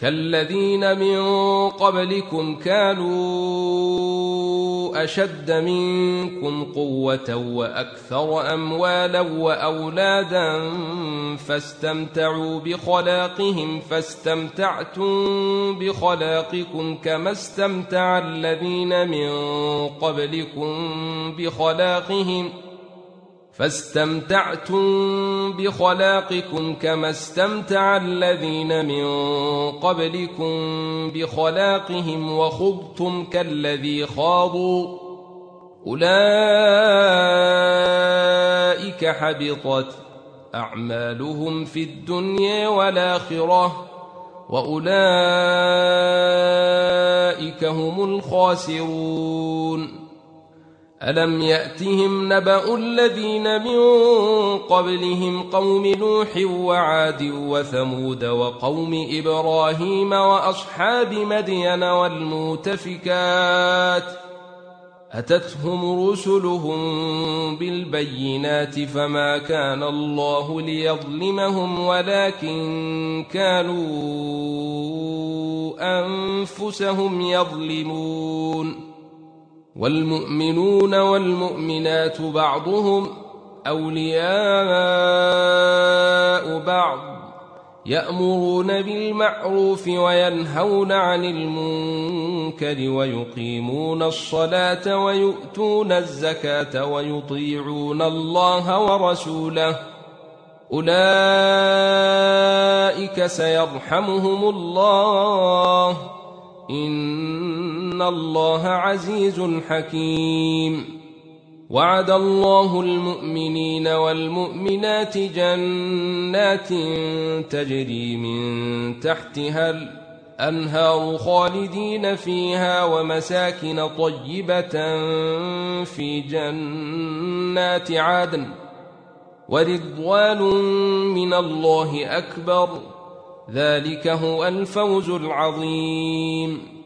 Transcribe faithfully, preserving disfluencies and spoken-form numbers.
كالذين من قبلكم كانوا أشد منكم قوة وأكثر أموالا وأولادا فاستمتعوا بخلاقهم فاستمتعتم بخلاقكم كما استمتع الذين من قبلكم بخلاقهم فاستمتعتم بخلاقكم كما استمتع الذين من قبلكم بخلاقهم وخضتم كالذي خاضوا أولئك حبطت أعمالهم في الدنيا والآخرة وأولئك هم الخاسرون ألم يأتهم نبأ الذين من قبلهم قوم نوح وعاد وثمود وقوم إبراهيم وأصحاب مدين والمؤتفكات أتتهم رسلهم بالبينات فما كان الله ليظلمهم ولكن كانوا أنفسهم يظلمون والمؤمنون والمؤمنات بعضهم أولياء بعض يأمرون بالمعروف وينهون عن المنكر ويقيمون الصلاة ويؤتون الزكاة ويطيعون الله ورسوله أولئك سيرحمهم الله إن الله عزيز حكيم وعد الله المؤمنين والمؤمنات جنات تجري من تحتها الأنهار خالدين فيها ومساكن طيبة في جنات عدن ورضوان من الله أكبر ذلك هو الفوز العظيم